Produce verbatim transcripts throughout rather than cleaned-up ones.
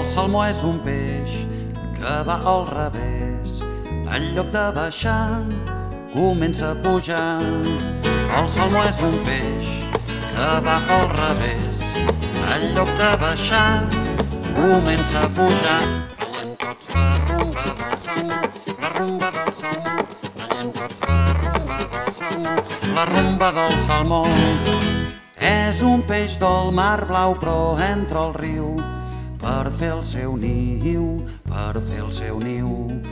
salmó és un peix que va al revés. En lloc de baixar, comença a pujar. El salmó és un peix que va al revés. En lloc de baixar, comença a pujar. Ballem tots la rumba del salmó, la rumba del salmó. Ballem tots la rumba del salmó, la rumba del salmó. És un peix del mar blau però entra al riu per fer el seu niu, per fer el seu niu,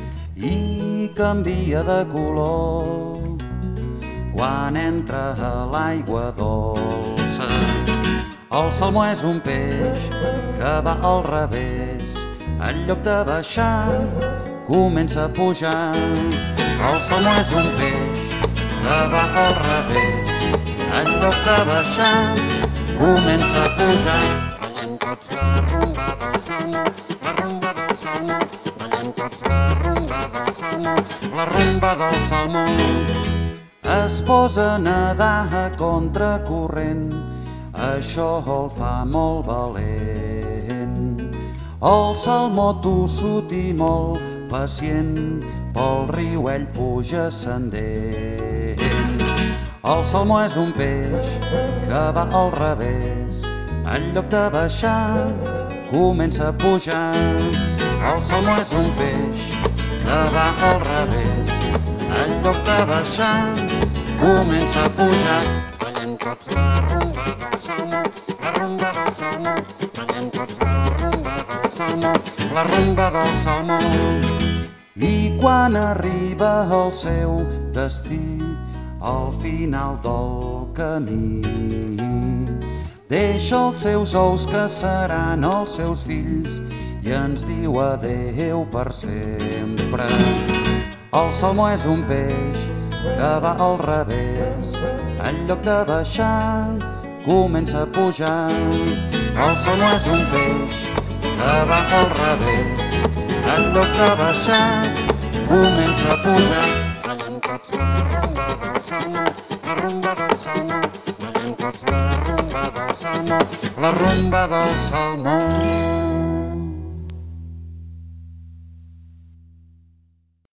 i canvia de color quan entra a l'aigua dolça. El salmó és un peix que va al revés. En lloc de baixar, comença a pujar. El salmó és un peix que va al revés. En lloc de baixar, comença a pujar. Ballem tots la rumba del salmó, la rumba del salmó. Ballem tots la rumba del salmó, la rumba del salmó. Es posa a nedar a contracorrent, això el fa molt valent. El salmó tossut i molt pacient, pel riu ell puja ascendent. El salmó és un peix que va al revés. En lloc de baixar, comença a pujar. El salmó és un peix que va al revés. En lloc de baixar, comença a pujar. Ballem tots la rumba del salmó, la rumba del salmó. Ballem tots la rumba del salmó, la rumba del salmó. I quan arriba al seu destí, al final del camí, deixa els seus ous que seran els seus fills i ens diu adéu per sempre. El salmó és un peix que va al revés. En lloc de baixar, comença a pujar. El salmó és un peix que va al revés. En lloc de baixar, comença a pujar. Ballem tots la rumba del salmó, la rumba del salmó. Ballem tots la rumba del salmó, la rumba del salmó.